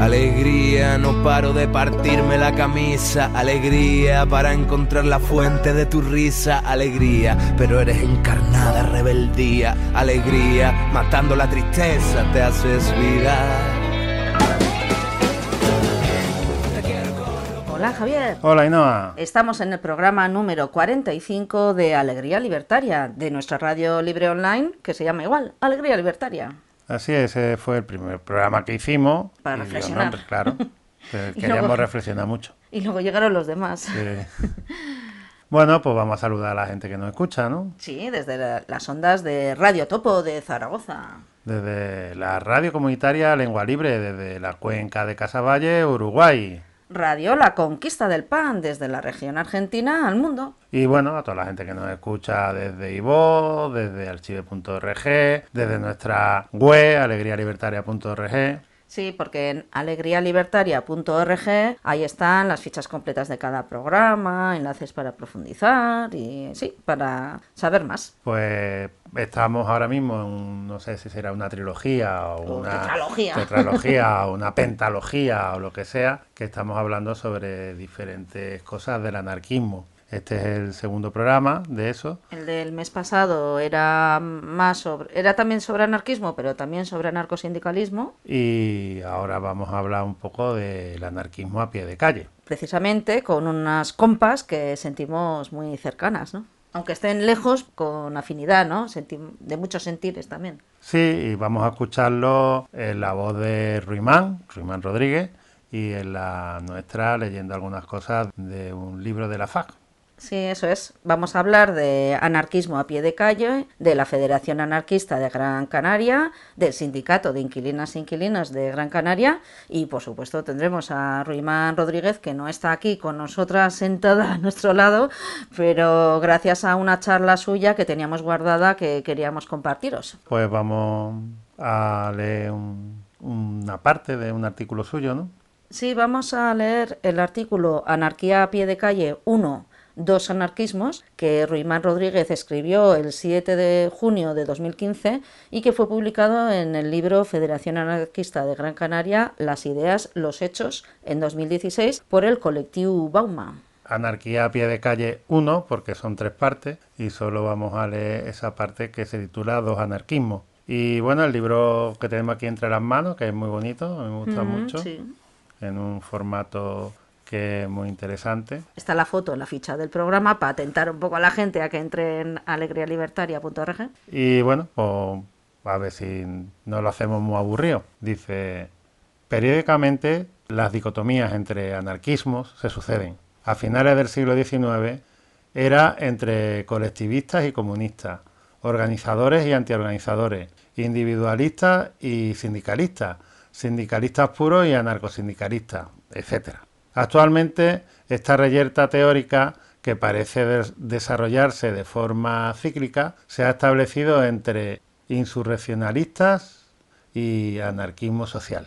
Alegría, no paro de partirme la camisa. Alegría para encontrar la fuente de tu risa. Alegría, pero eres encarnada rebeldía. Alegría, matando la tristeza te haces vida. Hola Javier. Hola Ainhoa. Estamos en el programa número 45 de Alegría Libertaria, de nuestra radio libre online, que se llama igual, Alegría Libertaria. Así es, ese fue el primer programa que hicimos. Para reflexionar. Claro, queríamos luego, reflexionar mucho. Y luego llegaron los demás. Sí. Bueno, pues vamos a saludar a la gente que nos escucha, ¿no? Sí, desde las ondas de Radio Topo de Zaragoza. Desde la radio comunitaria Lengua Libre, desde la cuenca de Casaballe, Uruguay. Radio La Conquista del Pan, desde la región argentina al mundo. Y bueno, a toda la gente que nos escucha desde iVoox, desde archive.org, desde nuestra web, alegrialibertaria.org. Sí, porque en alegrialibertaria.org ahí están las fichas completas de cada programa, enlaces para profundizar y sí, para saber más. Pues estamos ahora mismo en, no sé si será una trilogía o una tetralogía o una pentalogía o lo que sea, que estamos hablando sobre diferentes cosas del anarquismo. Este es el segundo programa de eso. El del mes pasado era también sobre anarquismo, pero también sobre anarcosindicalismo. Y ahora vamos a hablar un poco del anarquismo a pie de calle. Precisamente con unas compas que sentimos muy cercanas, ¿no? Aunque estén lejos, con afinidad, ¿no? De muchos sentires también. Sí, y vamos a escucharlo en la voz de Ruimán Rodríguez, y en la nuestra leyendo algunas cosas de un libro de la FAC. Sí, eso es. Vamos a hablar de anarquismo a pie de calle, de la Federación Anarquista de Gran Canaria, del Sindicato de Inquilinas e Inquilinos de Gran Canaria y, por supuesto, tendremos a Ruimán Rodríguez, que no está aquí con nosotras sentada a nuestro lado, pero gracias a una charla suya que teníamos guardada que queríamos compartiros. Pues vamos a leer una parte de un artículo suyo, ¿no? Sí, vamos a leer el artículo Anarquía a pie de calle 1. Dos anarquismos, que Ruimán Rodríguez escribió el 7 de junio de 2015 y que fue publicado en el libro Federación Anarquista de Gran Canaria, Las ideas, los hechos, en 2016, por el colectivo Bauma. Anarquía a pie de calle 1, porque son 3 partes, y solo vamos a leer esa parte que se titula Dos anarquismos. Y bueno, el libro que tenemos aquí entre las manos, que es muy bonito, me gusta mucho, sí. En un formato que es muy interesante. Está la foto en la ficha del programa para tentar un poco a la gente a que entre en alegrialibertaria.org. Y bueno, pues a ver si no lo hacemos muy aburrido. Dice, periódicamente las dicotomías entre anarquismos se suceden. A finales del siglo XIX era entre colectivistas y comunistas, organizadores y antiorganizadores, individualistas y sindicalistas, sindicalistas puros y anarcosindicalistas, etcétera. Actualmente, esta reyerta teórica, que parece desarrollarse de forma cíclica, se ha establecido entre insurreccionalistas y anarquismo social.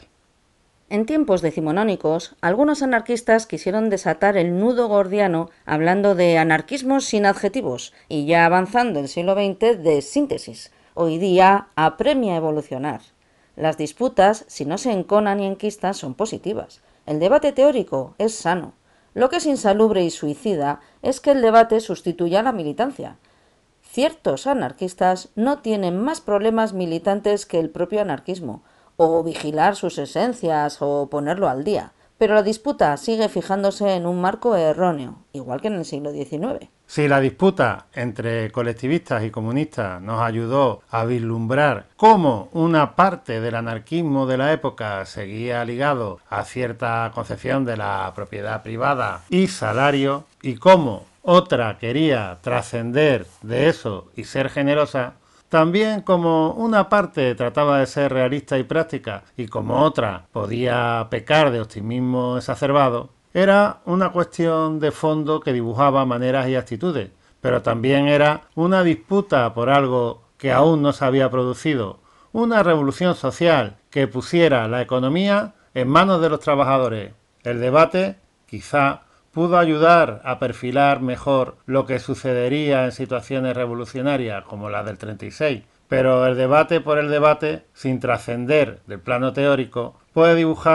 En tiempos decimonónicos, algunos anarquistas quisieron desatar el nudo gordiano hablando de anarquismos sin adjetivos y ya avanzando el siglo XX de síntesis. Hoy día apremia evolucionar. Las disputas, si no se enconan y enquistan, son positivas. El debate teórico es sano. Lo que es insalubre y suicida es que el debate sustituya a la militancia. Ciertos anarquistas no tienen más problemas militantes que el propio anarquismo, o vigilar sus esencias o ponerlo al día. Pero la disputa sigue fijándose en un marco erróneo, igual que en el siglo XIX. Si la disputa entre colectivistas y comunistas nos ayudó a vislumbrar cómo una parte del anarquismo de la época seguía ligado a cierta concepción de la propiedad privada y salario, y cómo otra quería trascender de eso y ser generosa, también como una parte trataba de ser realista y práctica y como otra podía pecar de optimismo exacerbado, era una cuestión de fondo que dibujaba maneras y actitudes, pero también era una disputa por algo que aún no se había producido, una revolución social que pusiera la economía en manos de los trabajadores. El debate, quizá, pudo ayudar a perfilar mejor lo que sucedería en situaciones revolucionarias como la del 36, pero el debate por el debate, sin trascender del plano teórico, puede dibujar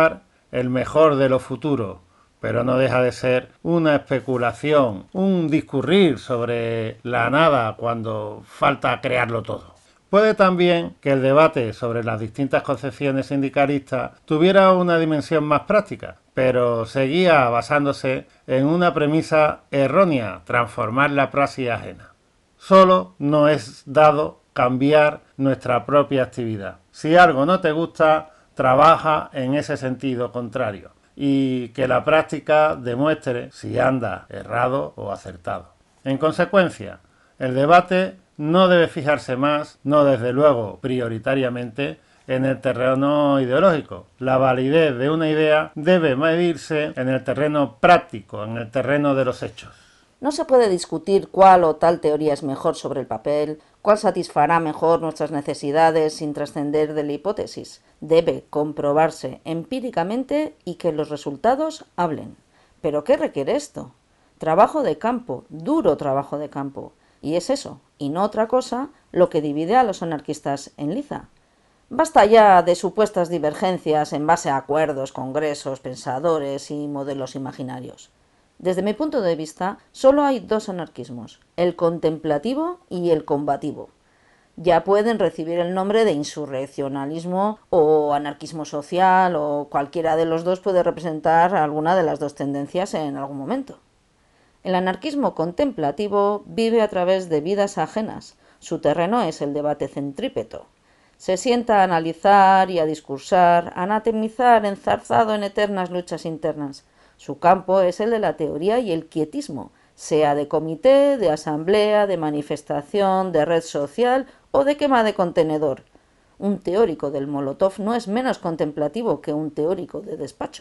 el mejor de los futuros, pero no deja de ser una especulación, un discurrir sobre la nada cuando falta crearlo todo. Puede también que el debate sobre las distintas concepciones sindicalistas tuviera una dimensión más práctica, pero seguía basándose en una premisa errónea: transformar la praxis ajena. Solo no es dado cambiar nuestra propia actividad. Si algo no te gusta, trabaja en ese sentido contrario y que la práctica demuestre si anda errado o acertado. En consecuencia, el debate no debe fijarse más, no desde luego prioritariamente, en el terreno ideológico. La validez de una idea debe medirse en el terreno práctico, en el terreno de los hechos. No se puede discutir cuál o tal teoría es mejor sobre el papel, cuál satisfará mejor nuestras necesidades sin trascender de la hipótesis. Debe comprobarse empíricamente y que los resultados hablen. ¿Pero qué requiere esto? Trabajo de campo, duro trabajo de campo. Y es eso, y no otra cosa, lo que divide a los anarquistas en liza. Basta ya de supuestas divergencias en base a acuerdos, congresos, pensadores y modelos imaginarios. Desde mi punto de vista, solo hay dos anarquismos, el contemplativo y el combativo. Ya pueden recibir el nombre de insurreccionalismo o anarquismo social, o cualquiera de los dos puede representar alguna de las dos tendencias en algún momento. El anarquismo contemplativo vive a través de vidas ajenas. Su terreno es el debate centrípeto. Se sienta a analizar y a discursar, a anatemizar, enzarzado en eternas luchas internas. Su campo es el de la teoría y el quietismo, sea de comité, de asamblea, de manifestación, de red social o de quema de contenedor. Un teórico del Molotov no es menos contemplativo que un teórico de despacho.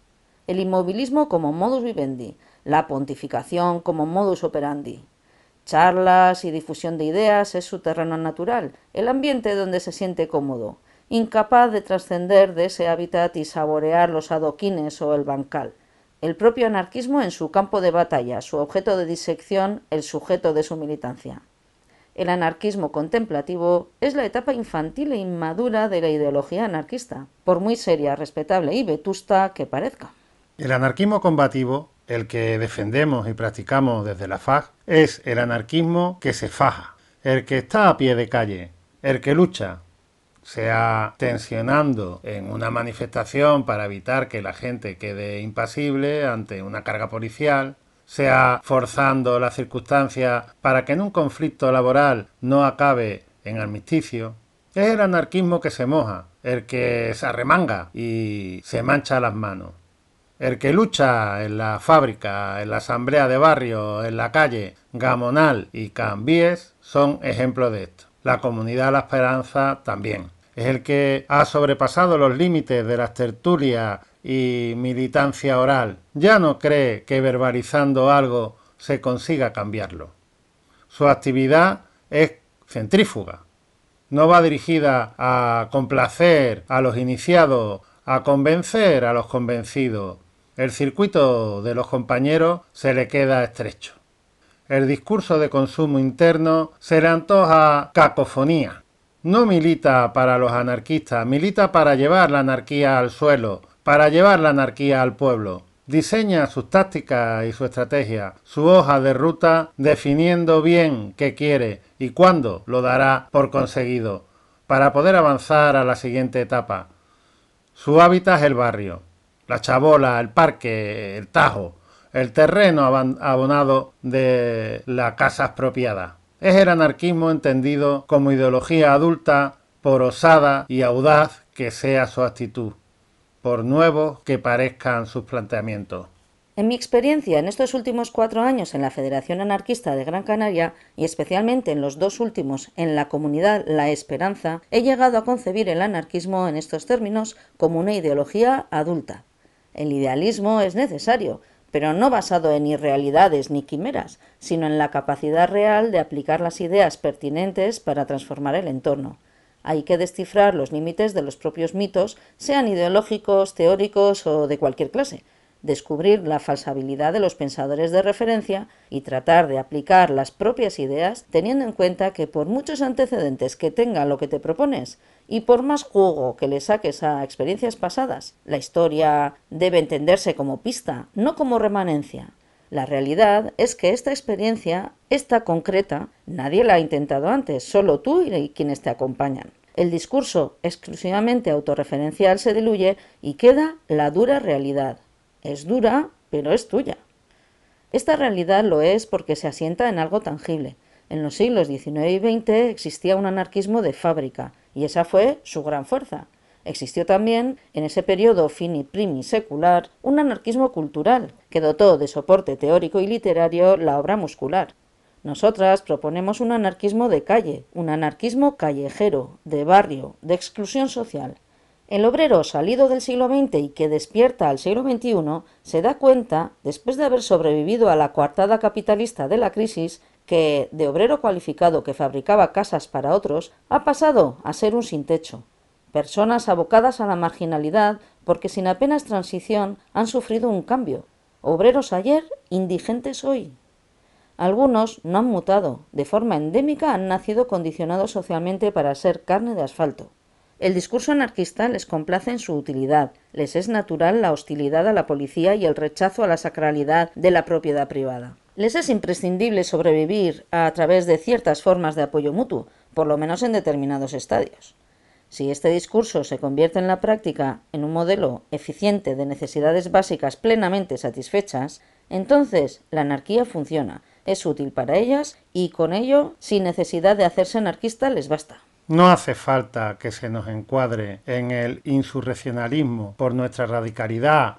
El inmovilismo como modus vivendi, la pontificación como modus operandi. Charlas y difusión de ideas es su terreno natural, el ambiente donde se siente cómodo, incapaz de trascender de ese hábitat y saborear los adoquines o el bancal. El propio anarquismo en su campo de batalla, su objeto de disección, el sujeto de su militancia. El anarquismo contemplativo es la etapa infantil e inmadura de la ideología anarquista, por muy seria, respetable y vetusta que parezca. El anarquismo combativo, el que defendemos y practicamos desde la FAG, es el anarquismo que se faja, el que está a pie de calle, el que lucha, sea tensionando en una manifestación para evitar que la gente quede impasible ante una carga policial, sea forzando las circunstancias para que en un conflicto laboral no acabe en armisticio. Es el anarquismo que se moja, el que se arremanga y se mancha las manos. El que lucha en la fábrica, en la asamblea de barrio, en la calle, Gamonal y Cambies son ejemplos de esto. La Comunidad La Esperanza también. Es el que ha sobrepasado los límites de las tertulias y militancia oral. Ya no cree que verbalizando algo se consiga cambiarlo. Su actividad es centrífuga. No va dirigida a complacer a los iniciados, a convencer a los convencidos. El circuito de los compañeros se le queda estrecho. El discurso de consumo interno se le antoja cacofonía. No milita para los anarquistas, milita para llevar la anarquía al suelo, para llevar la anarquía al pueblo. Diseña sus tácticas y su estrategia, su hoja de ruta, definiendo bien qué quiere y cuándo lo dará por conseguido, para poder avanzar a la siguiente etapa. Su hábitat es el barrio, la chabola, el parque, el tajo, el terreno abonado de la casa expropiada. Es el anarquismo entendido como ideología adulta, por osada y audaz que sea su actitud, por nuevos que parezcan sus planteamientos. En mi experiencia en estos últimos 4 años en la Federación Anarquista de Gran Canaria, y especialmente en los 2 últimos en la comunidad La Esperanza, he llegado a concebir el anarquismo en estos términos como una ideología adulta. El idealismo es necesario, pero no basado en irrealidades ni quimeras, sino en la capacidad real de aplicar las ideas pertinentes para transformar el entorno. Hay que descifrar los límites de los propios mitos, sean ideológicos, teóricos o de cualquier clase. descubrir la falsabilidad de los pensadores de referencia y tratar de aplicar las propias ideas teniendo en cuenta que por muchos antecedentes que tenga lo que te propones y por más jugo que le saques a experiencias pasadas, la historia debe entenderse como pista, no como remanencia. La realidad es que esta experiencia, esta concreta, nadie la ha intentado antes, solo tú y quienes te acompañan. El discurso exclusivamente autorreferencial se diluye y queda la dura realidad. Es dura, pero es tuya. Esta realidad lo es porque se asienta en algo tangible. En los siglos XIX y XX existía un anarquismo de fábrica, y esa fue su gran fuerza. Existió también, en ese periodo fini primi secular, un anarquismo cultural, que dotó de soporte teórico y literario la obra muscular. Nosotras proponemos un anarquismo de calle, un anarquismo callejero, de barrio, de exclusión social. El obrero salido del siglo XX y que despierta al siglo XXI se da cuenta, después de haber sobrevivido a la coartada capitalista de la crisis, que de obrero cualificado que fabricaba casas para otros, ha pasado a ser un sin techo. Personas abocadas a la marginalidad porque sin apenas transición han sufrido un cambio. Obreros ayer, indigentes hoy. Algunos no han mutado, de forma endémica han nacido condicionados socialmente para ser carne de asfalto. El discurso anarquista les complace en su utilidad, les es natural la hostilidad a la policía y el rechazo a la sacralidad de la propiedad privada. Les es imprescindible sobrevivir a través de ciertas formas de apoyo mutuo, por lo menos en determinados estadios. Si este discurso se convierte en la práctica en un modelo eficiente de necesidades básicas plenamente satisfechas, entonces la anarquía funciona, es útil para ellas y con ello, sin necesidad de hacerse anarquista, les basta. No hace falta que se nos encuadre en el insurreccionalismo por nuestra radicalidad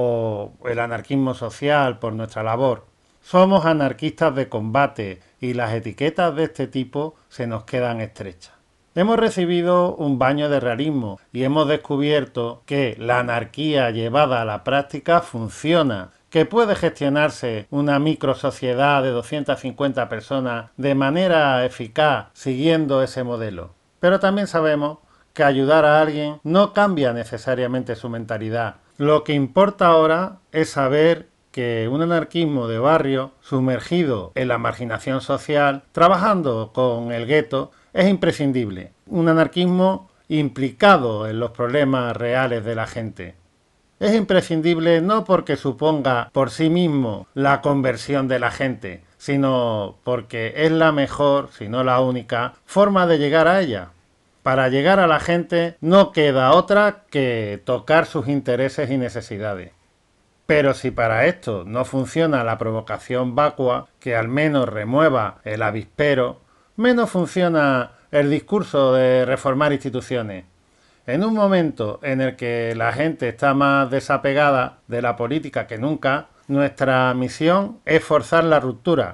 o el anarquismo social por nuestra labor. Somos anarquistas de combate y las etiquetas de este tipo se nos quedan estrechas. Hemos recibido un baño de realismo y hemos descubierto que la anarquía llevada a la práctica funciona, que puede gestionarse una microsociedad de 250 personas de manera eficaz siguiendo ese modelo. Pero también sabemos que ayudar a alguien no cambia necesariamente su mentalidad. Lo que importa ahora es saber que un anarquismo de barrio, sumergido en la marginación social, trabajando con el gueto, es imprescindible. Un anarquismo implicado en los problemas reales de la gente. Es imprescindible no porque suponga por sí mismo la conversión de la gente, sino porque es la mejor, si no la única, forma de llegar a ella. Para llegar a la gente no queda otra que tocar sus intereses y necesidades. Pero si para esto no funciona la provocación vacua, que al menos remueva el avispero, menos funciona el discurso de reformar instituciones. En un momento en el que la gente está más desapegada de la política que nunca, nuestra misión es forzar la ruptura,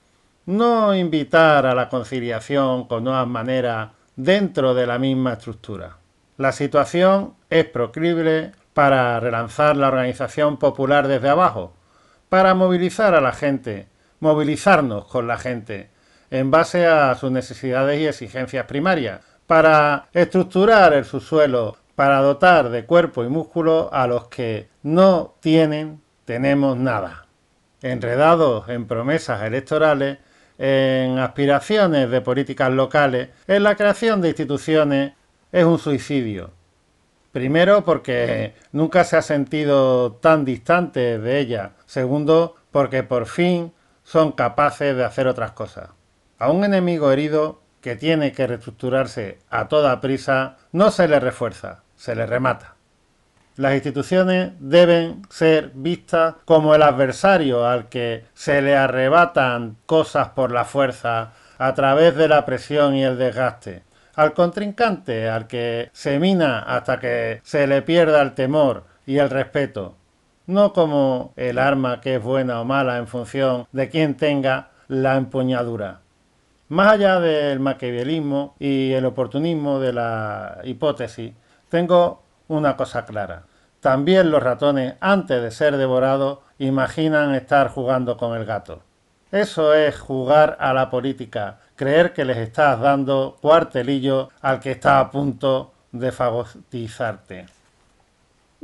no invitar a la conciliación con nuevas maneras dentro de la misma estructura. La situación es proclive para relanzar la organización popular desde abajo, para movilizar a la gente, movilizarnos con la gente, en base a sus necesidades y exigencias primarias, para estructurar el subsuelo, para dotar de cuerpo y músculo a los que no tenemos nada. Enredados en promesas electorales, en aspiraciones de políticas locales, en la creación de instituciones, es un suicidio. Primero, porque nunca se ha sentido tan distante de ellas. Segundo, porque por fin son capaces de hacer otras cosas. A un enemigo herido que tiene que reestructurarse a toda prisa, no se le refuerza, se le remata. Las instituciones deben ser vistas como el adversario al que se le arrebatan cosas por la fuerza a través de la presión y el desgaste, al contrincante al que se mina hasta que se le pierda el temor y el respeto, no como el arma que es buena o mala en función de quién tenga la empuñadura. Más allá del maquiavelismo y el oportunismo de la hipótesis, tengo una cosa clara. También los ratones, antes de ser devorados, imaginan estar jugando con el gato. Eso es jugar a la política, creer que les estás dando cuartelillo al que está a punto de fagotizarte.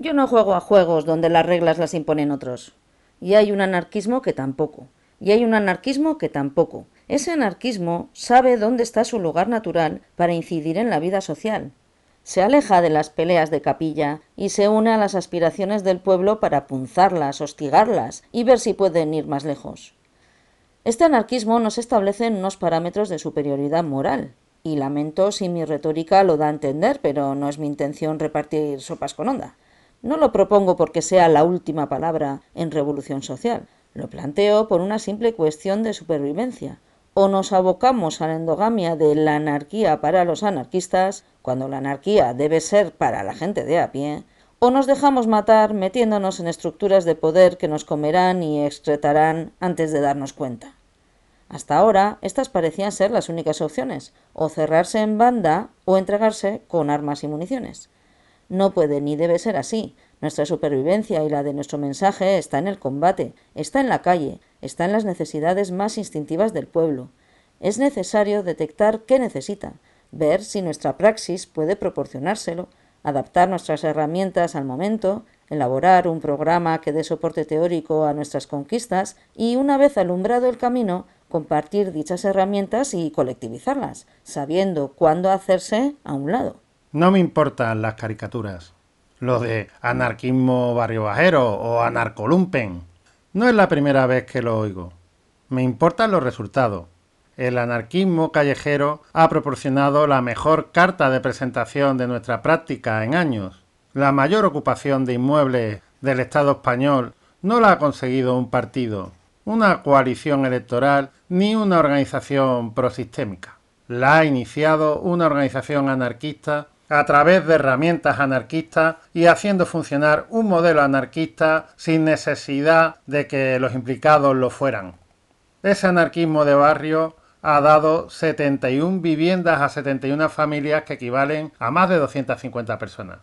Yo no juego a juegos donde las reglas las imponen otros. Y hay un anarquismo que tampoco. Y hay un anarquismo que tampoco. Ese anarquismo sabe dónde está su lugar natural para incidir en la vida social. Se aleja de las peleas de capilla y se une a las aspiraciones del pueblo para punzarlas, hostigarlas y ver si pueden ir más lejos. Este anarquismo no se establece en unos parámetros de superioridad moral, y lamento si mi retórica lo da a entender, pero no es mi intención repartir sopas con onda. No lo propongo porque sea la última palabra en revolución social. Lo planteo por una simple cuestión de supervivencia. O nos abocamos a la endogamia de la anarquía para los anarquistas, cuando la anarquía debe ser para la gente de a pie, o nos dejamos matar metiéndonos en estructuras de poder que nos comerán y excretarán antes de darnos cuenta. Hasta ahora, estas parecían ser las únicas opciones, o cerrarse en banda o entregarse con armas y municiones. No puede ni debe ser así. Nuestra supervivencia y la de nuestro mensaje está en el combate, está en la calle, está en las necesidades más instintivas del pueblo. Es necesario detectar qué necesita, ver si nuestra praxis puede proporcionárselo, adaptar nuestras herramientas al momento, elaborar un programa que dé soporte teórico a nuestras conquistas y, una vez alumbrado el camino, compartir dichas herramientas y colectivizarlas, sabiendo cuándo hacerse a un lado. No me importan las caricaturas, lo de anarquismo barrio bajero o anarcolumpen. No es la primera vez que lo oigo. Me importan los resultados. El anarquismo callejero ha proporcionado la mejor carta de presentación de nuestra práctica en años. La mayor ocupación de inmuebles del Estado español no la ha conseguido un partido, una coalición electoral ni una organización prosistémica. La ha iniciado una organización anarquista a través de herramientas anarquistas y haciendo funcionar un modelo anarquista sin necesidad de que los implicados lo fueran. Ese anarquismo de barrio ha dado 71 viviendas a 71 familias que equivalen a más de 250 personas.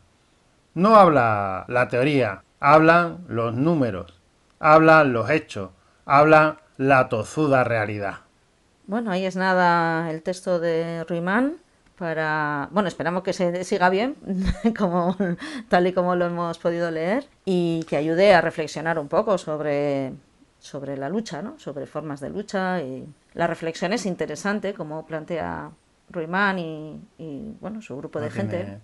No habla la teoría, hablan los números, hablan los hechos, hablan la tozuda realidad. Bueno, ahí es nada el texto de Ruimán para... Bueno, esperamos que se siga bien, como, tal y como lo hemos podido leer, y que ayude a reflexionar un poco sobre la lucha, ¿no? Sobre formas de lucha. Y la reflexión es interesante, como plantea Ruimán y bueno, su grupo de gente.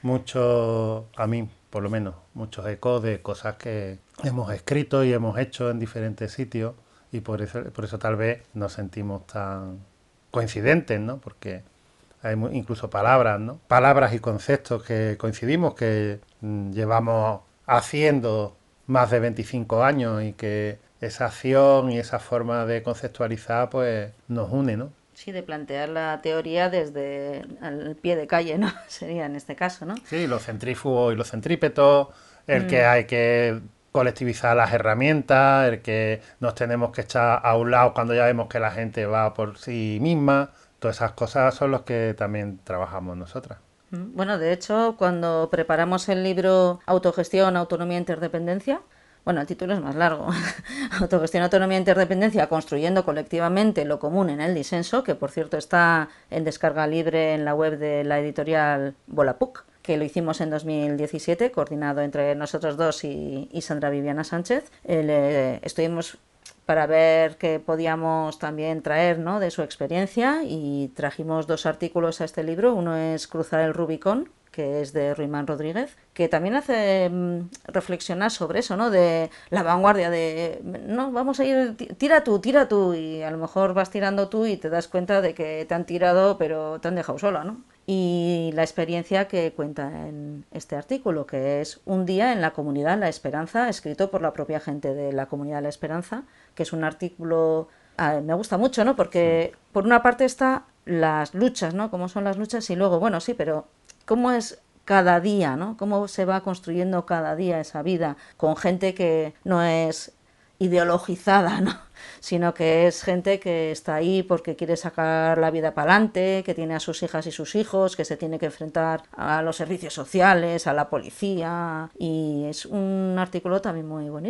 Mucho, a mí por lo menos, muchos ecos de cosas que hemos escrito y hemos hecho en diferentes sitios, y por eso tal vez nos sentimos tan coincidentes, ¿no? Porque hay incluso palabras, ¿no? Palabras y conceptos que coincidimos, que llevamos haciendo más de 25 años, y que esa acción y esa forma de conceptualizar pues nos une, ¿no? Sí, de plantear la teoría desde al pie de calle, ¿no? Sería en este caso, ¿no? Sí, los centrífugos y los centrípetos, el que hay que colectivizar las herramientas, el que nos tenemos que echar a un lado cuando ya vemos que la gente va por sí misma. Todas esas cosas son las que también trabajamos nosotras. Bueno, de hecho, cuando preparamos el libro Autogestión, Autonomía e Interdependencia, bueno, el título es más largo. Autogestión, autonomía e interdependencia, construyendo colectivamente lo común en el disenso, que por cierto está en descarga libre en la web de la editorial Volapuc, que lo hicimos en 2017, coordinado entre nosotros dos y Sandra Viviana Sánchez. Estuvimos para ver qué podíamos también traer, ¿no?, de su experiencia, y trajimos 2 artículos a este libro. Uno es Cruzar el Rubicón, que es de Ruimán Rodríguez, que también hace reflexionar sobre eso, ¿no? De la vanguardia, de no, vamos a ir, tira tú, y a lo mejor vas tirando tú y te das cuenta de que te han tirado pero te han dejado sola, ¿no? Y la experiencia que cuenta en este artículo, que es Un día en la comunidad La Esperanza, escrito por la propia gente de la comunidad La Esperanza, que es un artículo, me gusta mucho, ¿no? Porque por una parte está las luchas, ¿no? Cómo son las luchas, y luego, bueno, sí, pero cómo es cada día, ¿no? Cómo se va construyendo cada día esa vida con gente que no es ideologizada, ¿no?, sino que es gente que está ahí porque quiere sacar la vida para adelante, que tiene a sus hijas y sus hijos, que se tiene que enfrentar a los servicios sociales, a la policía, y es un artículo también muy bonito.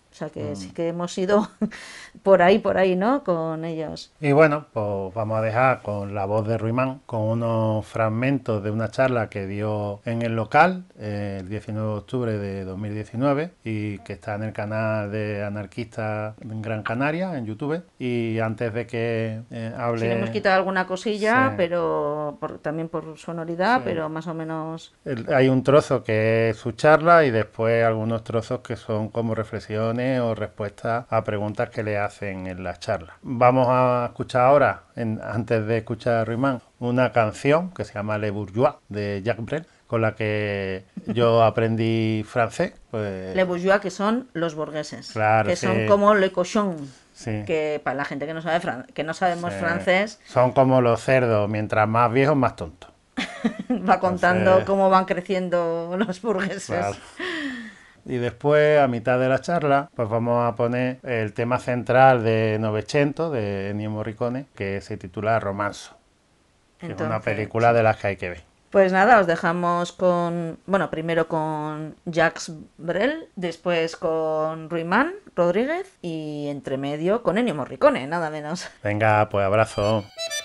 O sea que sí que hemos ido por ahí, ¿no? Con ellos. Y bueno, pues vamos a dejar con la voz de Ruimán, con unos fragmentos de una charla que dio en el local el 19 de octubre de 2019 y que está en el canal de Anarquistas en Gran Canaria, en YouTube. Y antes de que hable... Sí, le hemos quitado alguna cosilla, Sí. pero también por sonoridad, Sí. pero más o menos... Hay un trozo que es su charla y después algunos trozos que son como reflexiones o respuestas a preguntas que le hacen en las charlas. Vamos a escuchar ahora, antes de escuchar a Ruimán, una canción que se llama Les Bourgeois de Jacques Brel, con la que yo aprendí francés. Pues... Les bourgeois, que son los burgueses, Claro, que sí. son como le cochon, Sí. que para la gente que no sabe que no sabemos Sí. francés, Son como los cerdos, mientras más viejos, más tontos. va contando Entonces... cómo van creciendo los burgueses. Claro. Y después, a mitad de la charla, pues vamos a poner el tema central de Novecento, de Ennio Morricone, que se titula Romanzo, que es una película de las que hay que ver. Pues nada, os dejamos primero con Jacques Brel, después con Ruimán Rodríguez y entre medio con Ennio Morricone, nada menos. Venga, pues abrazo.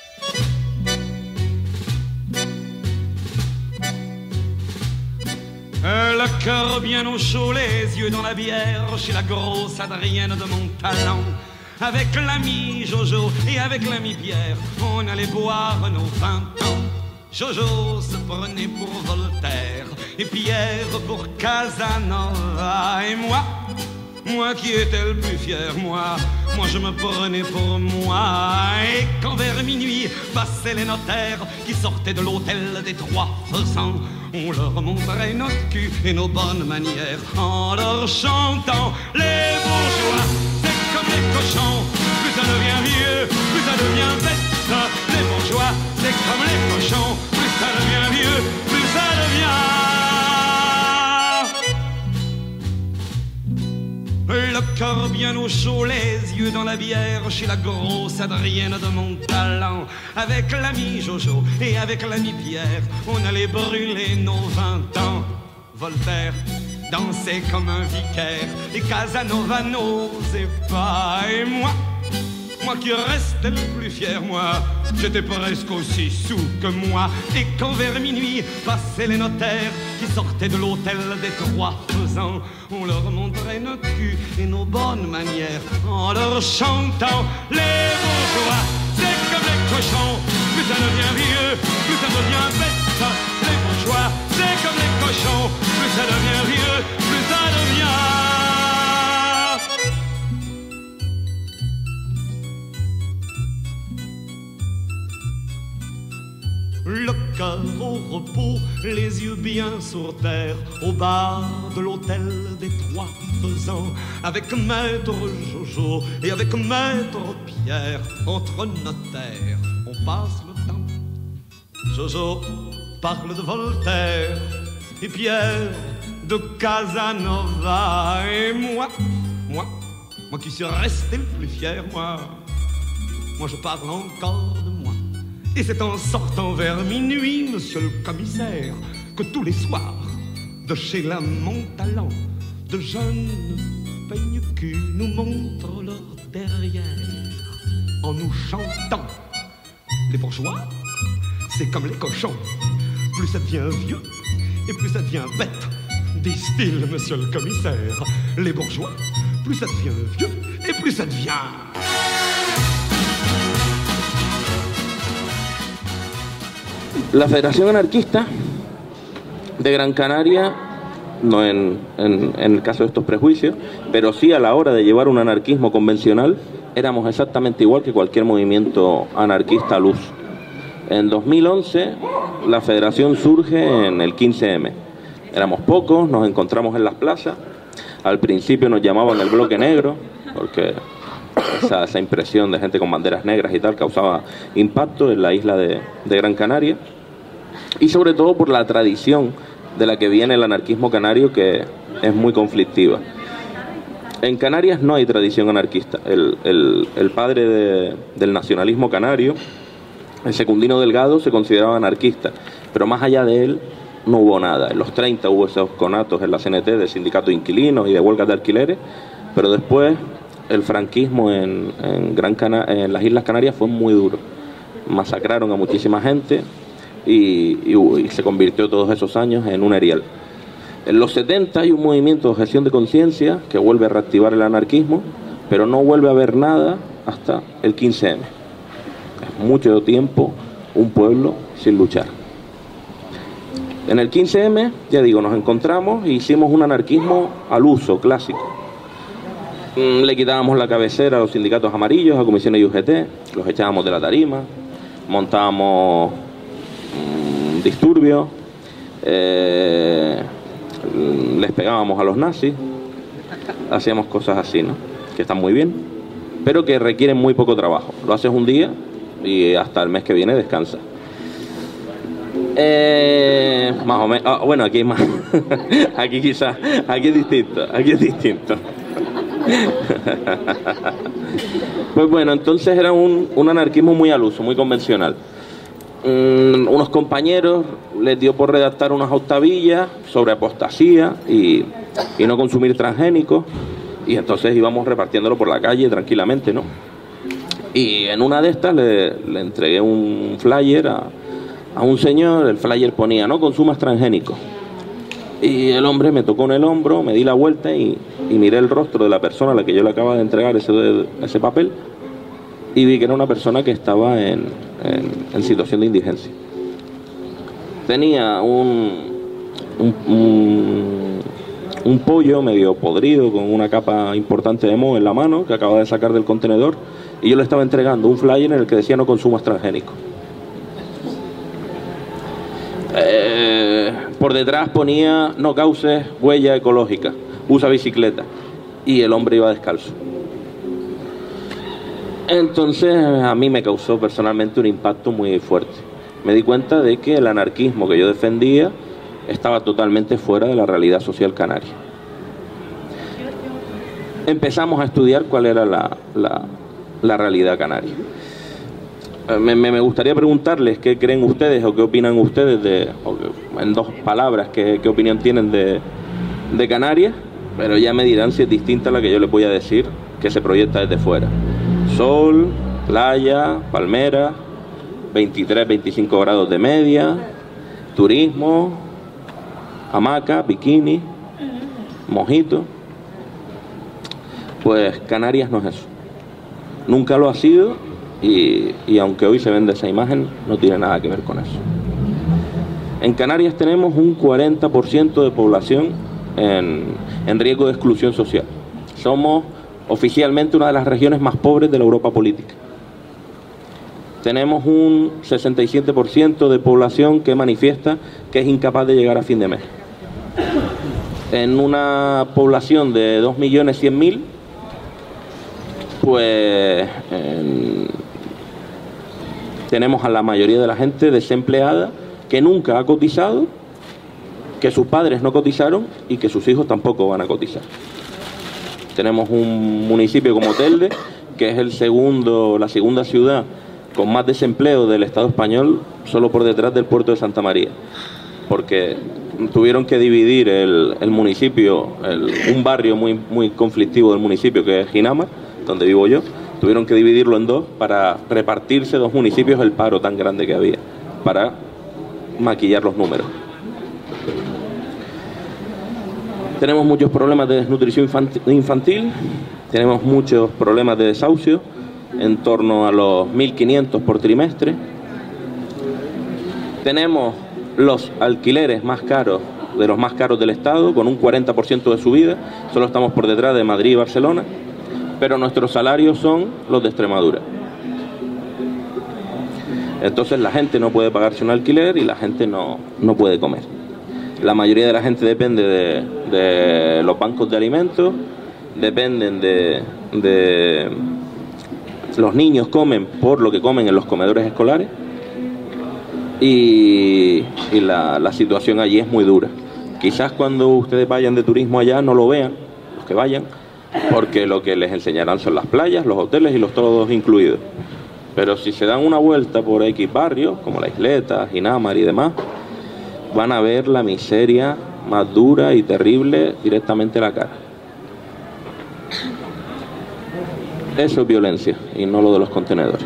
Le cœur bien au chaud, les yeux dans la bière, chez la grosse Adrienne de mon talent. Avec l'ami Jojo et avec l'ami Pierre, on allait boire nos 20 ans. Jojo se prenait pour Voltaire et Pierre pour Casanova. Et moi qui étais le plus fier, moi je me prenais pour moi. Et quand vers minuit passaient les notaires qui sortaient de l'hôtel des Trois Faisans, on leur montrait notre cul et nos bonnes manières en leur chantant les bourgeois, c'est comme les cochons, plus ça devient vieux, plus ça devient bête. Les bourgeois, c'est comme les cochons, plus ça devient vieux, plus ça devient... Le cœur bien au chaud, les yeux dans la bière, chez la grosse Adrienne de mon talent. Avec l'ami Jojo et avec l'ami Pierre, on allait brûler nos 20 ans. Voltaire dansait comme un vicaire et Casanova n'osait pas. Et moi qui restais le plus fier, moi, j'étais presque aussi sous que moi. Et quand vers minuit passaient les notaires qui sortaient de l'hôtel des Trois Faisans, on leur montrait notre cul et nos bonnes manières en leur chantant les bourgeois, c'est comme les cochons, plus ça devient vieux, plus ça devient bête. Les bourgeois, c'est comme les cochons, plus ça devient vieux, plus ça devient... Le cœur au repos, les yeux bien sur terre, au bar de l'hôtel des Trois Faisans, avec maître Jojo et avec maître Pierre, entre notaires, on passe le temps. Jojo parle de Voltaire et Pierre de Casanova. Et moi qui suis resté le plus fier, moi je parle encore de moi. Et c'est en sortant vers minuit, monsieur le commissaire, que tous les soirs, de chez la Montalent, de jeunes peigne-cul nous montrent leur derrière, en nous chantant. Les bourgeois, c'est comme les cochons, plus ça devient vieux et plus ça devient bête, disent-ils, monsieur le commissaire. Les bourgeois, plus ça devient vieux et plus ça devient... La Federación Anarquista de Gran Canaria, no en el caso de estos prejuicios, pero sí a la hora de llevar un anarquismo convencional, éramos exactamente igual que cualquier movimiento anarquista al uso. En 2011 la federación surge en el 15M. Éramos pocos, nos encontramos en las plazas. Al principio nos llamaban el bloque negro, porque esa impresión de gente con banderas negras y tal causaba impacto en la isla de Gran Canaria. Y sobre todo por la tradición de la que viene el anarquismo canario, que es muy conflictiva. En Canarias no hay tradición anarquista. El padre del nacionalismo canario, el Secundino Delgado, se consideraba anarquista, pero más allá de él no hubo nada. En los 30 hubo esos conatos en la CNT de sindicatos de inquilinos y de huelgas de alquileres, pero después el franquismo en las Islas Canarias fue muy duro. Masacraron a muchísima gente y se convirtió todos esos años en un erial. En los 70 hay un movimiento de objeción de conciencia que vuelve a reactivar el anarquismo, pero no vuelve a haber nada hasta el 15M. Es mucho tiempo un pueblo sin luchar. En el 15M, ya digo, nos encontramos e hicimos un anarquismo al uso, clásico. Le quitábamos la cabecera a los sindicatos amarillos, a comisiones y UGT, los echábamos de la tarima, montábamos disturbios, les pegábamos a los nazis, hacíamos cosas así, ¿no? Que están muy bien, pero que requieren muy poco trabajo. Lo haces un día y hasta el mes que viene descansa. Más o menos. Bueno, aquí hay más. Aquí quizás, aquí es distinto. Pues bueno, entonces era un anarquismo muy al uso, muy convencional. Unos compañeros les dio por redactar unas octavillas sobre apostasía y no consumir transgénicos, y entonces íbamos repartiéndolo por la calle tranquilamente, ¿no? Y en una de estas le entregué un flyer a un señor. El flyer ponía: no consumas transgénicos. Y el hombre me tocó en el hombro, me di la vuelta y miré el rostro de la persona a la que yo le acababa de entregar ese papel, y vi que era una persona que estaba en situación de indigencia. Tenía un pollo medio podrido con una capa importante de moho en la mano que acababa de sacar del contenedor, y yo le estaba entregando un flyer en el que decía: no consumas transgénicos. Por detrás ponía: no causes huella ecológica, usa bicicleta, y el hombre iba descalzo. Entonces a mí me causó personalmente un impacto muy fuerte. Me di cuenta de que el anarquismo que yo defendía estaba totalmente fuera de la realidad social canaria. Empezamos a estudiar cuál era la realidad canaria. Me gustaría preguntarles qué creen ustedes o qué opinan ustedes en dos palabras, qué opinión tienen de Canarias, pero ya me dirán si es distinta a la que yo les voy a decir, que se proyecta desde fuera. Sol, playa, palmera, 23, 25 grados de media, turismo, hamaca, bikini, mojito. Pues Canarias no es eso. Nunca lo ha sido, y aunque hoy se vende esa imagen, no tiene nada que ver con eso. En Canarias tenemos un 40% de población en riesgo de exclusión social. Somos oficialmente una de las regiones más pobres de la Europa política. Tenemos un 67% de población que manifiesta que es incapaz de llegar a fin de mes. En una población de 2.100.000, pues tenemos a la mayoría de la gente desempleada, que nunca ha cotizado, que sus padres no cotizaron y que sus hijos tampoco van a cotizar. Tenemos un municipio como Telde, que es la segunda ciudad con más desempleo del Estado español, solo por detrás del puerto de Santa María, porque tuvieron que dividir el municipio, un barrio muy conflictivo del municipio, que es Ginamar, donde vivo yo. Tuvieron que dividirlo en dos para repartirse dos municipios el paro tan grande que había, para maquillar los números. Tenemos muchos problemas de desnutrición infantil, tenemos muchos problemas de desahucio, en torno a los 1.500 por trimestre. Tenemos los alquileres más caros, de los más caros del Estado, con un 40% de subida. Solo estamos por detrás de Madrid y Barcelona, pero nuestros salarios son los de Extremadura. Entonces la gente no puede pagarse un alquiler y la gente no puede comer. La mayoría de la gente depende de los bancos de alimentos, dependen de los niños comen por lo que comen en los comedores escolares, y la situación allí es muy dura. Quizás cuando ustedes vayan de turismo allá no lo vean, los que vayan, porque lo que les enseñarán son las playas, los hoteles y los todos incluidos. Pero si se dan una vuelta por X barrios, como La Isleta, Ginamar y demás, van a ver la miseria más dura y terrible directamente a la cara. Eso es violencia y no lo de los contenedores.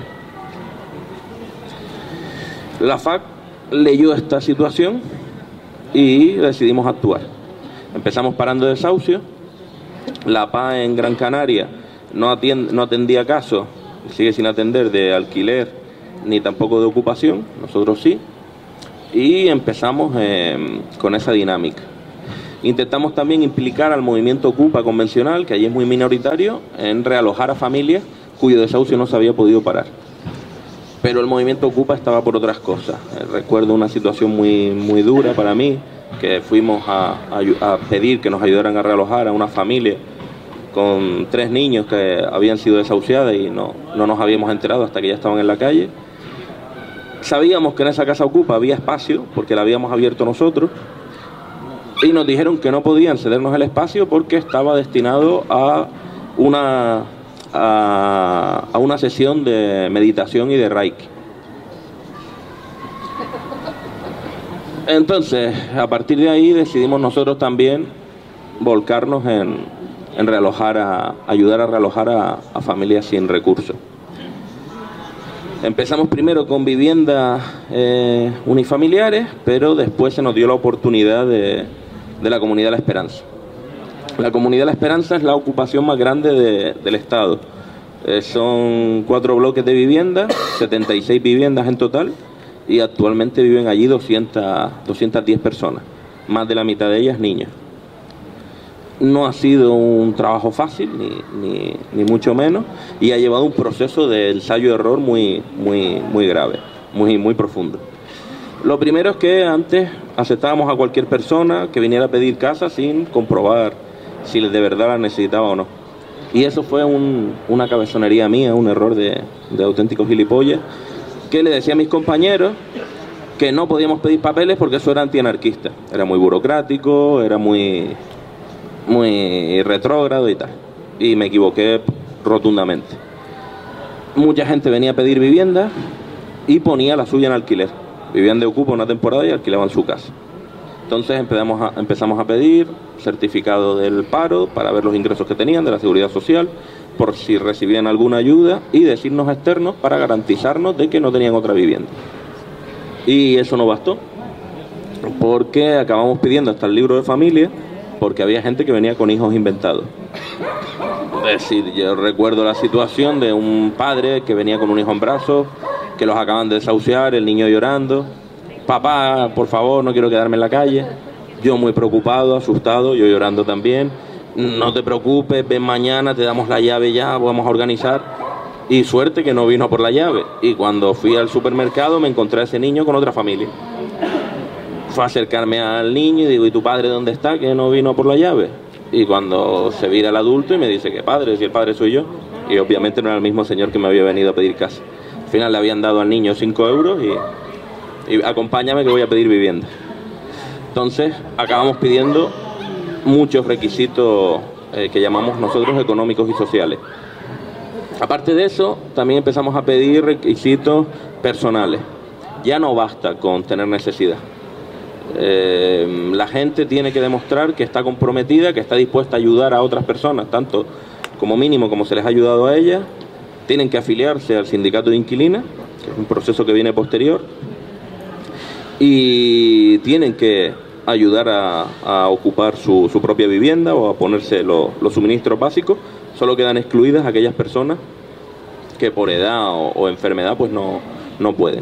La FAC leyó esta situación y decidimos actuar. Empezamos parando desahucios. La PA en Gran Canaria no atendía casos, sigue sin atender, de alquiler ni tampoco de ocupación, nosotros sí, y empezamos con esa dinámica. Intentamos también implicar al movimiento Ocupa convencional, que allí es muy minoritario, en realojar a familias cuyo desahucio no se había podido parar. Pero el movimiento Ocupa estaba por otras cosas. Recuerdo una situación muy dura para mí, que fuimos a pedir que nos ayudaran a realojar a una familia con 3 niños que habían sido desahuciadas y no nos habíamos enterado hasta que ya estaban en la calle. Sabíamos que en esa casa Ocupa había espacio, porque la habíamos abierto nosotros, y nos dijeron que no podían cedernos el espacio porque estaba destinado a una sesión de meditación y de Reiki. Entonces, a partir de ahí decidimos nosotros también volcarnos en ayudar a realojar a familias sin recursos. Empezamos primero con viviendas unifamiliares, pero después se nos dio la oportunidad de la Comunidad La Esperanza. La Comunidad La Esperanza es la ocupación más grande del Estado. Son 4 bloques de viviendas, 76 viviendas en total, y actualmente viven allí 210 personas, más de la mitad de ellas niños. No ha sido un trabajo fácil, ni mucho menos, y ha llevado un proceso de ensayo-error muy grave, muy profundo. Lo primero es que antes aceptábamos a cualquier persona que viniera a pedir casa sin comprobar si de verdad la necesitaba o no. Y eso fue una cabezonería mía, un error de auténticos gilipollas, que le decía a mis compañeros que no podíamos pedir papeles porque eso era antianarquista. Era muy burocrático, era muy retrógrado y tal. Y me equivoqué rotundamente. Mucha gente venía a pedir vivienda y ponía la suya en alquiler. Vivían de ocupa una temporada y alquilaban su casa. Entonces empezamos a pedir certificado del paro para ver los ingresos que tenían, de la seguridad social, por si recibían alguna ayuda, y de signos externos para garantizarnos de que no tenían otra vivienda. Y eso no bastó, porque acabamos pidiendo hasta el libro de familia, porque había gente que venía con hijos inventados. Es decir, yo recuerdo la situación de un padre que venía con un hijo en brazos, que los acaban de desahuciar, el niño llorando: papá, por favor, no quiero quedarme en la calle. Yo muy preocupado, asustado, yo llorando también: no te preocupes, ven mañana, te damos la llave ya, vamos a organizar. Y suerte que no vino por la llave. Y cuando fui al supermercado me encontré a ese niño con otra familia. Fue a acercarme al niño y digo: ¿y tu padre dónde está, que no vino por la llave? Y cuando se vira el adulto y me dice: ¿qué padre? Si el padre soy yo. Y obviamente no era el mismo señor que me había venido a pedir casa. Al final le habían dado al niño 5 euros y acompáñame que voy a pedir vivienda. Entonces acabamos pidiendo muchos requisitos que llamamos nosotros económicos y sociales. Aparte de eso, también empezamos a pedir requisitos personales. Ya no basta con tener necesidad. La gente tiene que demostrar que está comprometida, que está dispuesta a ayudar a otras personas, tanto como mínimo como se les ha ayudado a ellas. Tienen que afiliarse al sindicato de inquilinas, que es un proceso que viene posterior, y tienen que ayudar a ocupar su propia vivienda o a ponerse los suministros básicos. Solo quedan excluidas aquellas personas que por edad o enfermedad pues no pueden.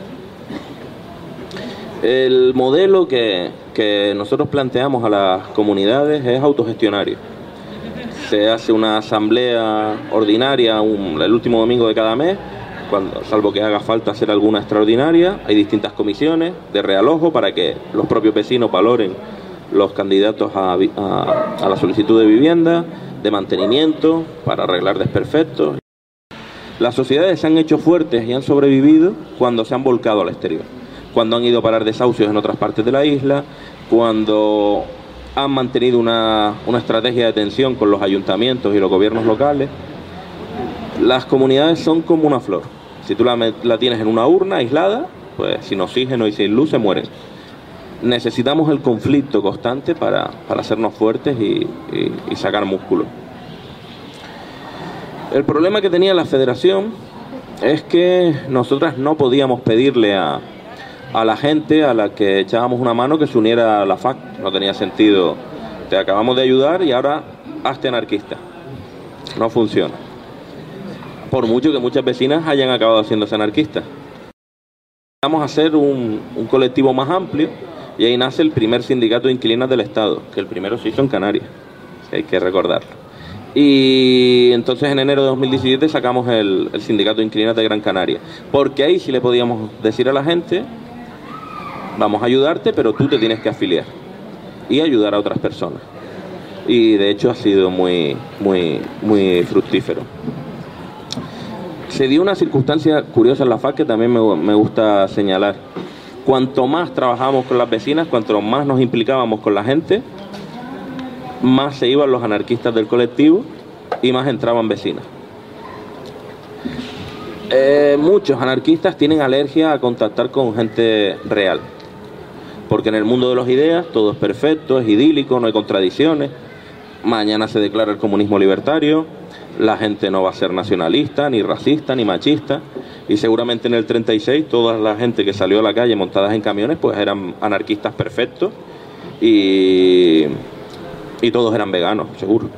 El modelo que nosotros planteamos a las comunidades es autogestionario. Se hace una asamblea ordinaria el último domingo de cada mes, salvo que haga falta hacer alguna extraordinaria. Hay distintas comisiones de realojo para que los propios vecinos valoren los candidatos a la solicitud de vivienda, de mantenimiento, para arreglar desperfectos. Las sociedades se han hecho fuertes y han sobrevivido cuando se han volcado al exterior, cuando han ido a parar desahucios en otras partes de la isla, cuando han mantenido una estrategia de tensión con los ayuntamientos y los gobiernos locales. Las comunidades son como una flor. Si tú la tienes en una urna aislada, pues sin oxígeno y sin luz se mueren. Necesitamos el conflicto constante para hacernos fuertes y sacar músculo. El problema que tenía la federación es que nosotras no podíamos pedirle a la gente a la que echábamos una mano que se uniera a la FAC. No tenía sentido. Te acabamos de ayudar y ahora hazte anarquista. No funciona. Por mucho que muchas vecinas hayan acabado haciéndose anarquistas. Vamos a hacer un colectivo más amplio y ahí nace el primer sindicato de inquilinas del Estado, que el primero se hizo en Canarias, hay que recordarlo. Y entonces en enero de 2017 sacamos el sindicato de inquilinas de Gran Canaria, porque ahí sí le podíamos decir a la gente, vamos a ayudarte, pero tú te tienes que afiliar y ayudar a otras personas. Y de hecho ha sido muy fructífero. Se dio una circunstancia curiosa en la FAC que también me gusta señalar. Cuanto más trabajamos con las vecinas, cuanto más nos implicábamos con la gente, más se iban los anarquistas del colectivo y más entraban vecinas. Muchos anarquistas tienen alergia a contactar con gente real, porque en el mundo de las ideas todo es perfecto, es idílico, no hay contradicciones. Mañana se declara el comunismo libertario, la gente no va a ser nacionalista, ni racista, ni machista, y seguramente en el 36 toda la gente que salió a la calle montadas en camiones pues eran anarquistas perfectos y todos eran veganos, seguro.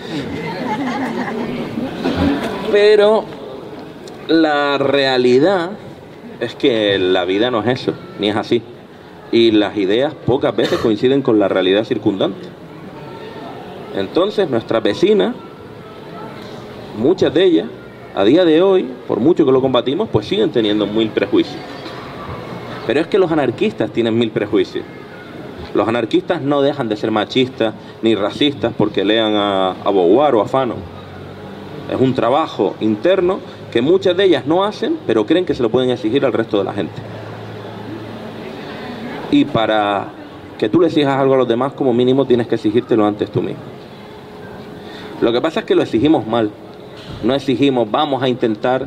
Pero la realidad es que la vida no es eso, ni es así, y las ideas pocas veces coinciden con la realidad circundante. Entonces nuestras vecinas, muchas de ellas, a día de hoy, por mucho que lo combatimos, pues siguen teniendo 1000 prejuicios. Pero es que los anarquistas tienen 1000 prejuicios. Los anarquistas no dejan de ser machistas ni racistas porque lean a Beauvoir o a Fanon. Es un trabajo interno que muchas de ellas no hacen, pero creen que se lo pueden exigir al resto de la gente. Y para que tú le exijas algo a los demás, como mínimo tienes que exigírtelo antes tú mismo. Lo que pasa es que lo exigimos mal. No exigimos, vamos a intentar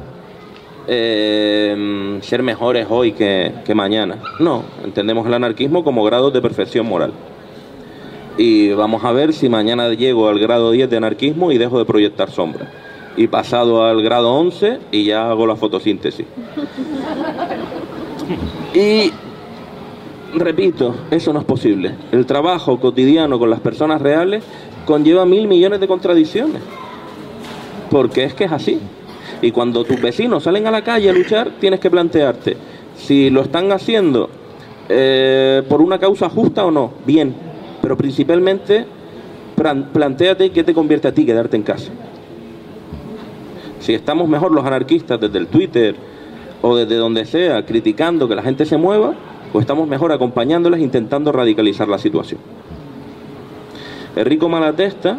ser mejores hoy que mañana. No, entendemos el anarquismo como grados de perfección moral. Y vamos a ver si mañana llego al grado 10 de anarquismo y dejo de proyectar sombras. Y pasado al grado 11 y ya hago la fotosíntesis. Y repito, eso no es posible. El trabajo cotidiano con las personas reales conlleva 1000 millones de contradicciones. Porque es que es así. Y cuando tus vecinos salen a la calle a luchar, tienes que plantearte si lo están haciendo por una causa justa o no. Bien, pero principalmente plantéate qué te convierte a ti quedarte en casa. Si estamos mejor los anarquistas desde el Twitter o desde donde sea criticando que la gente se mueva, o estamos mejor acompañándoles intentando radicalizar la situación. Enrico Malatesta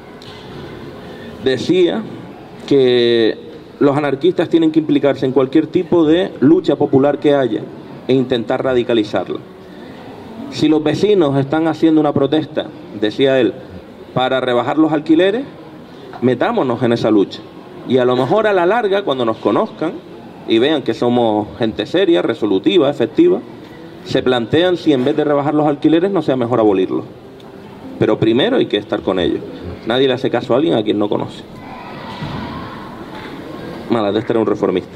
decía que los anarquistas tienen que implicarse en cualquier tipo de lucha popular que haya e intentar radicalizarla. Si los vecinos están haciendo una protesta, decía él, para rebajar los alquileres, metámonos en esa lucha. Y a lo mejor a la larga, cuando nos conozcan y vean que somos gente seria, resolutiva, efectiva, se plantean si en vez de rebajar los alquileres no sea mejor abolirlos. Pero primero hay que estar con ellos. Nadie le hace caso a alguien a quien no conoce. Malatesta era un reformista.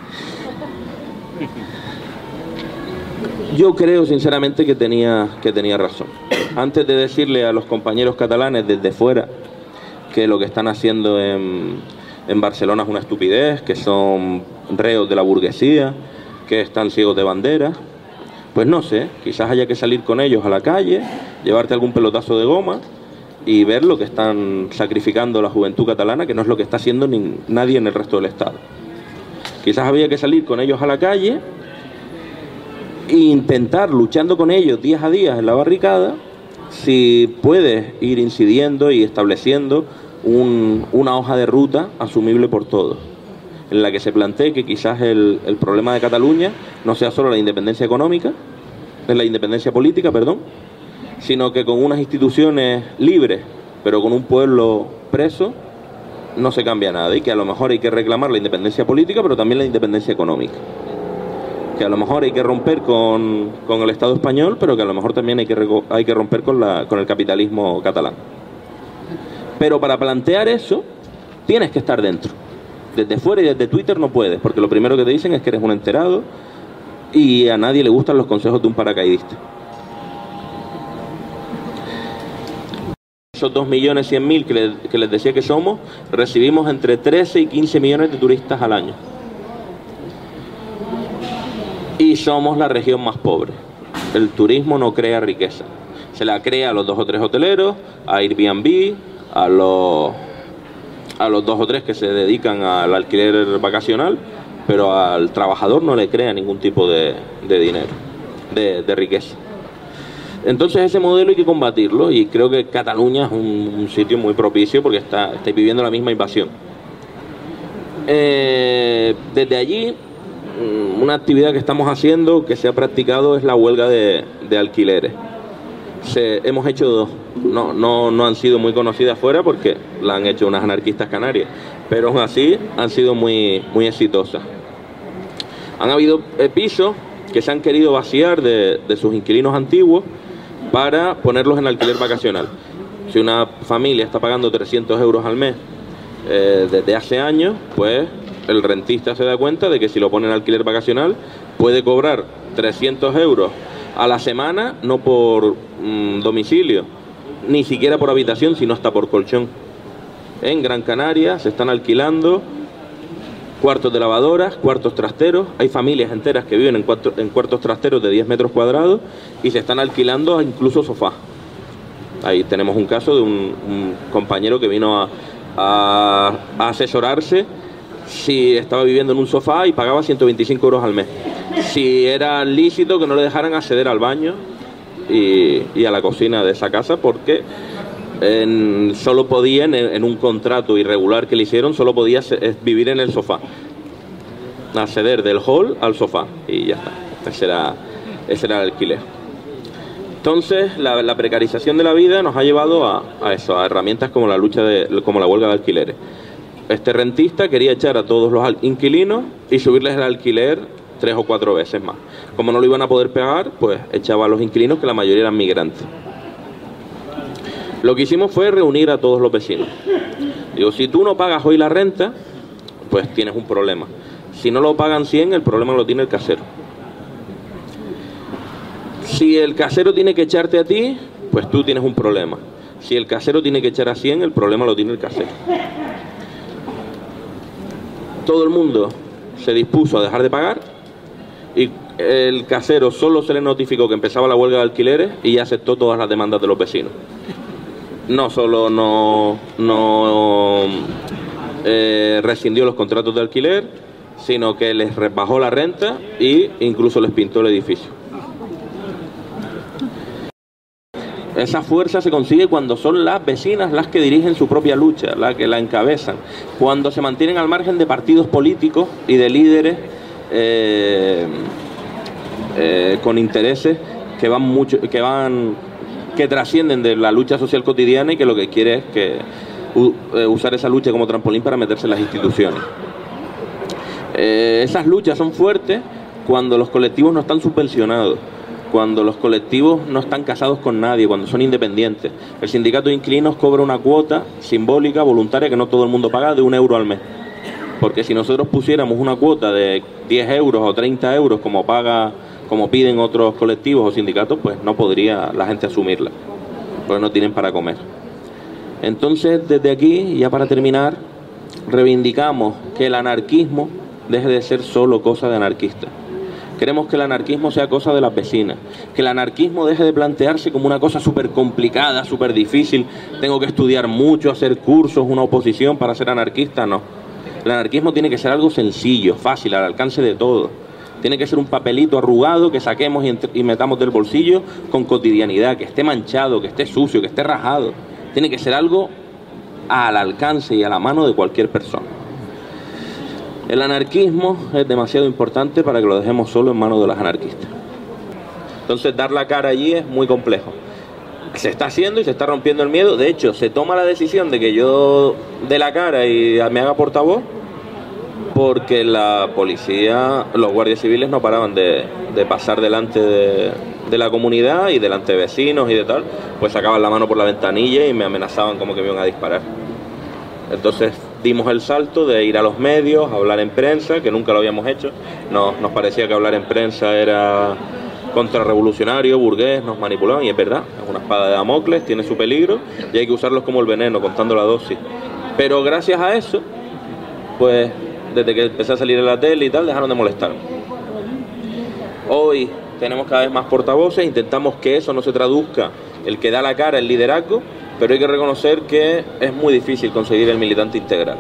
Yo creo sinceramente que tenía razón. Antes de decirle a los compañeros catalanes desde fuera que lo que están haciendo en Barcelona es una estupidez, que son reos de la burguesía, que están ciegos de bandera, pues no sé, quizás haya que salir con ellos a la calle, llevarte algún pelotazo de goma y ver lo que están sacrificando la juventud catalana, que no es lo que está haciendo nadie en el resto del Estado. Quizás había que salir con ellos a la calle e intentar, luchando con ellos día a día en la barricada, si puedes ir incidiendo y estableciendo una hoja de ruta asumible por todos, en la que se plantee que quizás el problema de Cataluña no sea solo la independencia económica, la independencia política, perdón, sino que con unas instituciones libres, pero con un pueblo preso, no se cambia nada, y que a lo mejor hay que reclamar la independencia política, pero también la independencia económica. Que a lo mejor hay que romper con el Estado español, pero que a lo mejor también hay que romper con el capitalismo catalán. Pero para plantear eso, tienes que estar dentro. Desde fuera y desde Twitter no puedes, porque lo primero que te dicen es que eres un enterado y a nadie le gustan los consejos de un paracaidista. Esos 2.100.000 que les decía que somos, recibimos entre 13 y 15 millones de turistas al año. Y somos la región más pobre. El turismo no crea riqueza. Se la crea a los 2 o 3 hoteleros, a Airbnb, a los 2 o 3 que se dedican al alquiler vacacional, pero al trabajador no le crea ningún tipo de dinero, de riqueza. Entonces ese modelo hay que combatirlo, y creo que Cataluña es un sitio muy propicio porque estáis viviendo la misma invasión. Desde allí, una actividad que estamos haciendo, que se ha practicado, es la huelga de alquileres. Hemos hecho 2, no han sido muy conocidas fuera porque la han hecho unas anarquistas canarias, pero aún así han sido muy, muy exitosas. Han habido pisos que se han querido vaciar de sus inquilinos antiguos para ponerlos en alquiler vacacional. Si una familia está pagando 300 euros al mes desde hace años, pues el rentista se da cuenta de que si lo pone en alquiler vacacional puede cobrar 300 euros a la semana, no por domicilio, ni siquiera por habitación, sino hasta por colchón. En Gran Canaria se están alquilando cuartos de lavadoras, cuartos trasteros. Hay familias enteras que viven en cuartos trasteros de 10 metros cuadrados y se están alquilando incluso sofás. Ahí tenemos un caso de un compañero que vino a asesorarse si estaba viviendo en un sofá y pagaba 125 euros al mes. Si era lícito que no le dejaran acceder al baño y a la cocina de esa casa, porque solo podían, en un contrato irregular que le hicieron, solo podía vivir en el sofá, acceder del hall al sofá, y ya está. Ese era el alquiler. Entonces la precarización de la vida nos ha llevado a eso, a herramientas como la huelga de alquileres. Este rentista quería echar a todos los inquilinos y subirles el alquiler 3 o 4 veces más. Como no lo iban a poder pagar, pues echaba a los inquilinos, que la mayoría eran migrantes. Lo que hicimos fue reunir a todos los vecinos. Digo, si tú no pagas hoy la renta, pues tienes un problema. Si no lo pagan 100, el problema lo tiene el casero. Si el casero tiene que echarte a ti, pues tú tienes un problema. Si el casero tiene que echar a 100, el problema lo tiene el casero. Todo el mundo se dispuso a dejar de pagar y el casero solo se le notificó que empezaba la huelga de alquileres y ya aceptó todas las demandas de los vecinos. No solo no rescindió los contratos de alquiler, sino que les rebajó la renta e incluso les pintó el edificio. Esa fuerza se consigue cuando son las vecinas las que dirigen su propia lucha, las que la encabezan, cuando se mantienen al margen de partidos políticos y de líderes con intereses que trascienden de la lucha social cotidiana y que lo que quiere es usar esa lucha como trampolín para meterse en las instituciones. Esas luchas son fuertes cuando los colectivos no están subvencionados, cuando los colectivos no están casados con nadie, cuando son independientes. El sindicato de inquilinos cobra una cuota simbólica, voluntaria, que no todo el mundo paga, de 1 euro al mes. Porque si nosotros pusiéramos una cuota de 10 euros o 30 euros como piden otros colectivos o sindicatos, pues no podría la gente asumirla, porque no tienen para comer. Entonces, desde aquí, ya para terminar, reivindicamos que el anarquismo deje de ser solo cosa de anarquistas. Queremos que el anarquismo sea cosa de las vecinas, que el anarquismo deje de plantearse como una cosa súper complicada, súper difícil, tengo que estudiar mucho, hacer cursos, una oposición para ser anarquista. No, el anarquismo tiene que ser algo sencillo, fácil, al alcance de todos. Tiene que ser un papelito arrugado que saquemos y metamos del bolsillo con cotidianidad, que esté manchado, que esté sucio, que esté rajado. Tiene que ser algo al alcance y a la mano de cualquier persona. El anarquismo es demasiado importante para que lo dejemos solo en manos de los anarquistas. Entonces, dar la cara allí es muy complejo. Se está haciendo y se está rompiendo el miedo. De hecho, se toma la decisión de que yo dé la cara y me haga portavoz, porque la policía, los guardias civiles no paraban de pasar delante de la comunidad y delante de vecinos y de tal, pues sacaban la mano por la ventanilla y me amenazaban como que me iban a disparar. Entonces dimos el salto de ir a los medios, hablar en prensa, que nunca lo habíamos hecho. Nos parecía que hablar en prensa era contrarrevolucionario, burgués, nos manipulaban, y es verdad, es una espada de Damocles, tiene su peligro y hay que usarlos como el veneno, contando la dosis. Pero gracias a eso, pues desde que empecé a salir en la tele y tal, dejaron de molestar. Hoy tenemos cada vez más portavoces, intentamos que eso no se traduzca, el que da la cara, el liderazgo, pero hay que reconocer que es muy difícil conseguir el militante integral.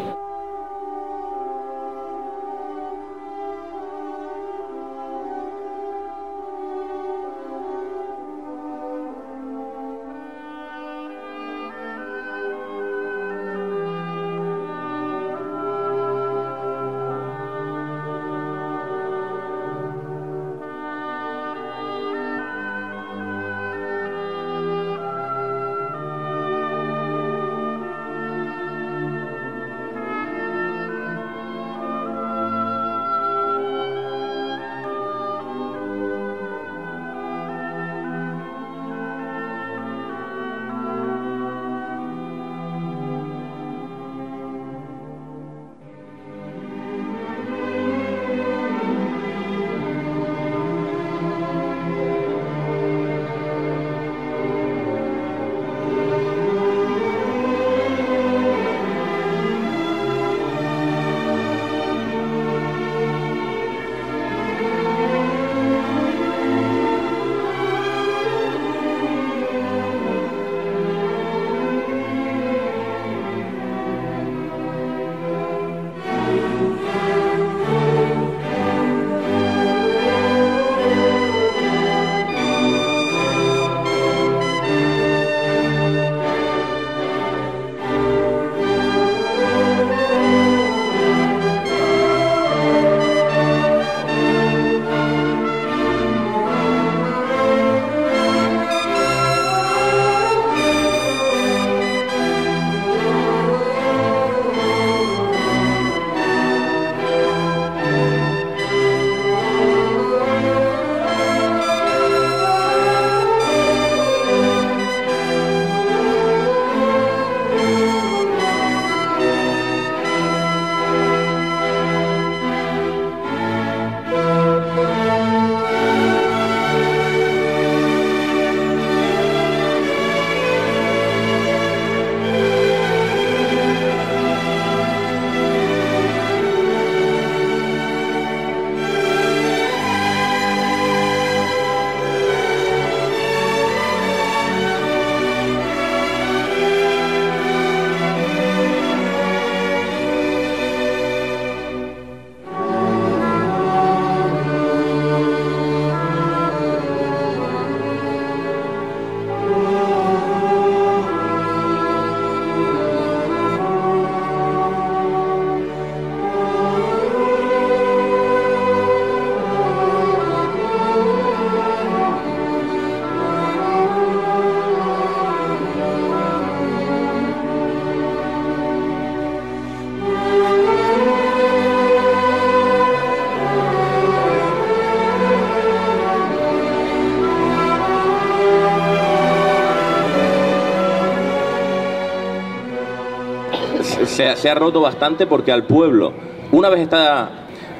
Se ha roto bastante porque al pueblo, una vez está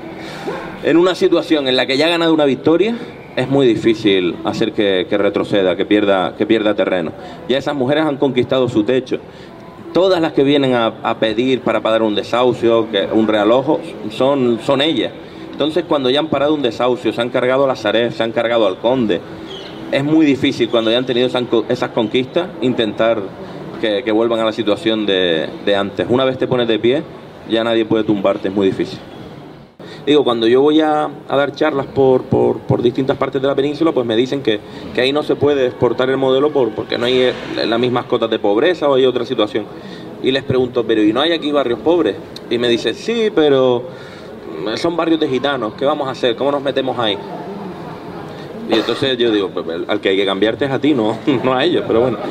en una situación en la que ya ha ganado una victoria, es muy difícil hacer que retroceda, que pierda terreno. Ya esas mujeres han conquistado su techo. Todas las que vienen a pedir para pagar un desahucio, un realojo, son ellas. Entonces, cuando ya han parado un desahucio, se han cargado a la Sareb, se han cargado al Conde, es muy difícil cuando ya han tenido esas conquistas intentar que vuelvan a la situación de antes. Una vez te pones de pie, ya nadie puede tumbarte, es muy difícil. Digo, cuando yo voy a dar charlas por distintas partes de la península, pues me dicen que ahí no se puede exportar el modelo porque no hay las mismas cotas de pobreza o hay otra situación. Y les pregunto, ¿pero y no hay aquí barrios pobres? Y me dicen, sí, pero son barrios de gitanos, ¿qué vamos a hacer? ¿Cómo nos metemos ahí? Y entonces yo digo, pues al que hay que cambiarte es a ti, no a ellos, pero bueno.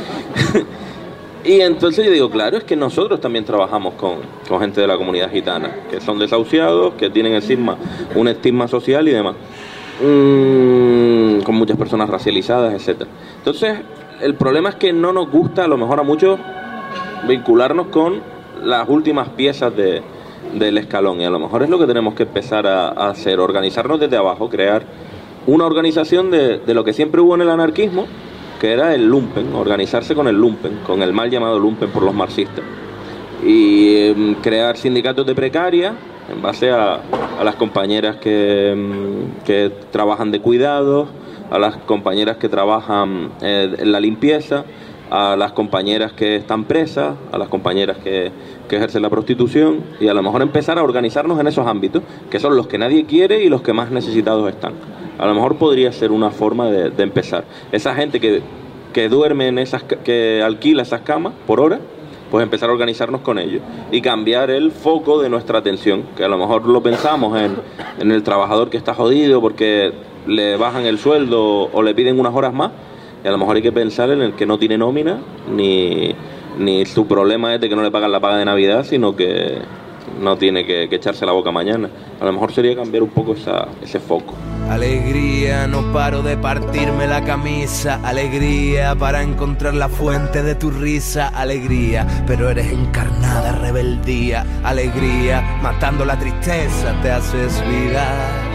Y entonces yo digo, claro, es que nosotros también trabajamos con gente de la comunidad gitana, que son desahuciados, que tienen un estigma social y demás, con muchas personas racializadas, etcétera. Entonces, el problema es que no nos gusta, a lo mejor a muchos, vincularnos con las últimas piezas del escalón, y a lo mejor es lo que tenemos que empezar a hacer, organizarnos desde abajo, crear una organización de lo que siempre hubo en el anarquismo, que era el lumpen, organizarse con el lumpen, con el mal llamado lumpen por los marxistas, y crear sindicatos de precaria en base a las compañeras que trabajan de cuidados, a las compañeras que trabajan en la limpieza, a las compañeras que están presas, a las compañeras que ejercen la prostitución, y a lo mejor empezar a organizarnos en esos ámbitos, que son los que nadie quiere y los que más necesitados están. A lo mejor podría ser una forma de empezar. Esa gente que duerme en que alquila esas camas por hora, pues empezar a organizarnos con ellos y cambiar el foco de nuestra atención, que a lo mejor lo pensamos en el trabajador que está jodido porque le bajan el sueldo o le piden unas horas más, y a lo mejor hay que pensar en el que no tiene nómina, ni su problema es de que no le pagan la paga de Navidad, sino que no tiene que echarse la boca mañana. A lo mejor sería cambiar un poco ese foco. Alegría, no paro de partirme la camisa. Alegría para encontrar la fuente de tu risa. Alegría, pero eres encarnada rebeldía. Alegría, matando la tristeza te haces vida.